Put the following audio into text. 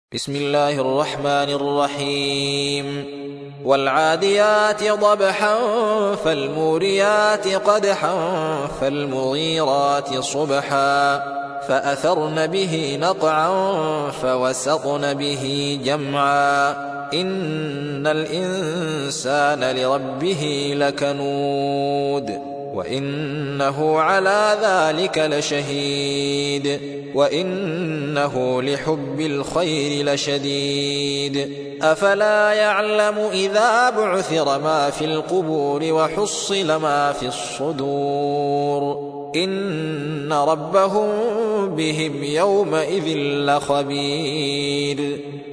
بسم الله الرحمن الرحيم والعاديات ضبحا فالموريات قدحا فالمغيرات صبحا فأثرن به نقعا فوسطن به جمعا إن الإنسان لربه لكنود وإنه على ذلك لشهيد وإنه لحب الخير لشديد أفلا يعلم إذا بعثر ما في القبور وحصل ما في الصدور إن ربهم بهم يومئذ لخبير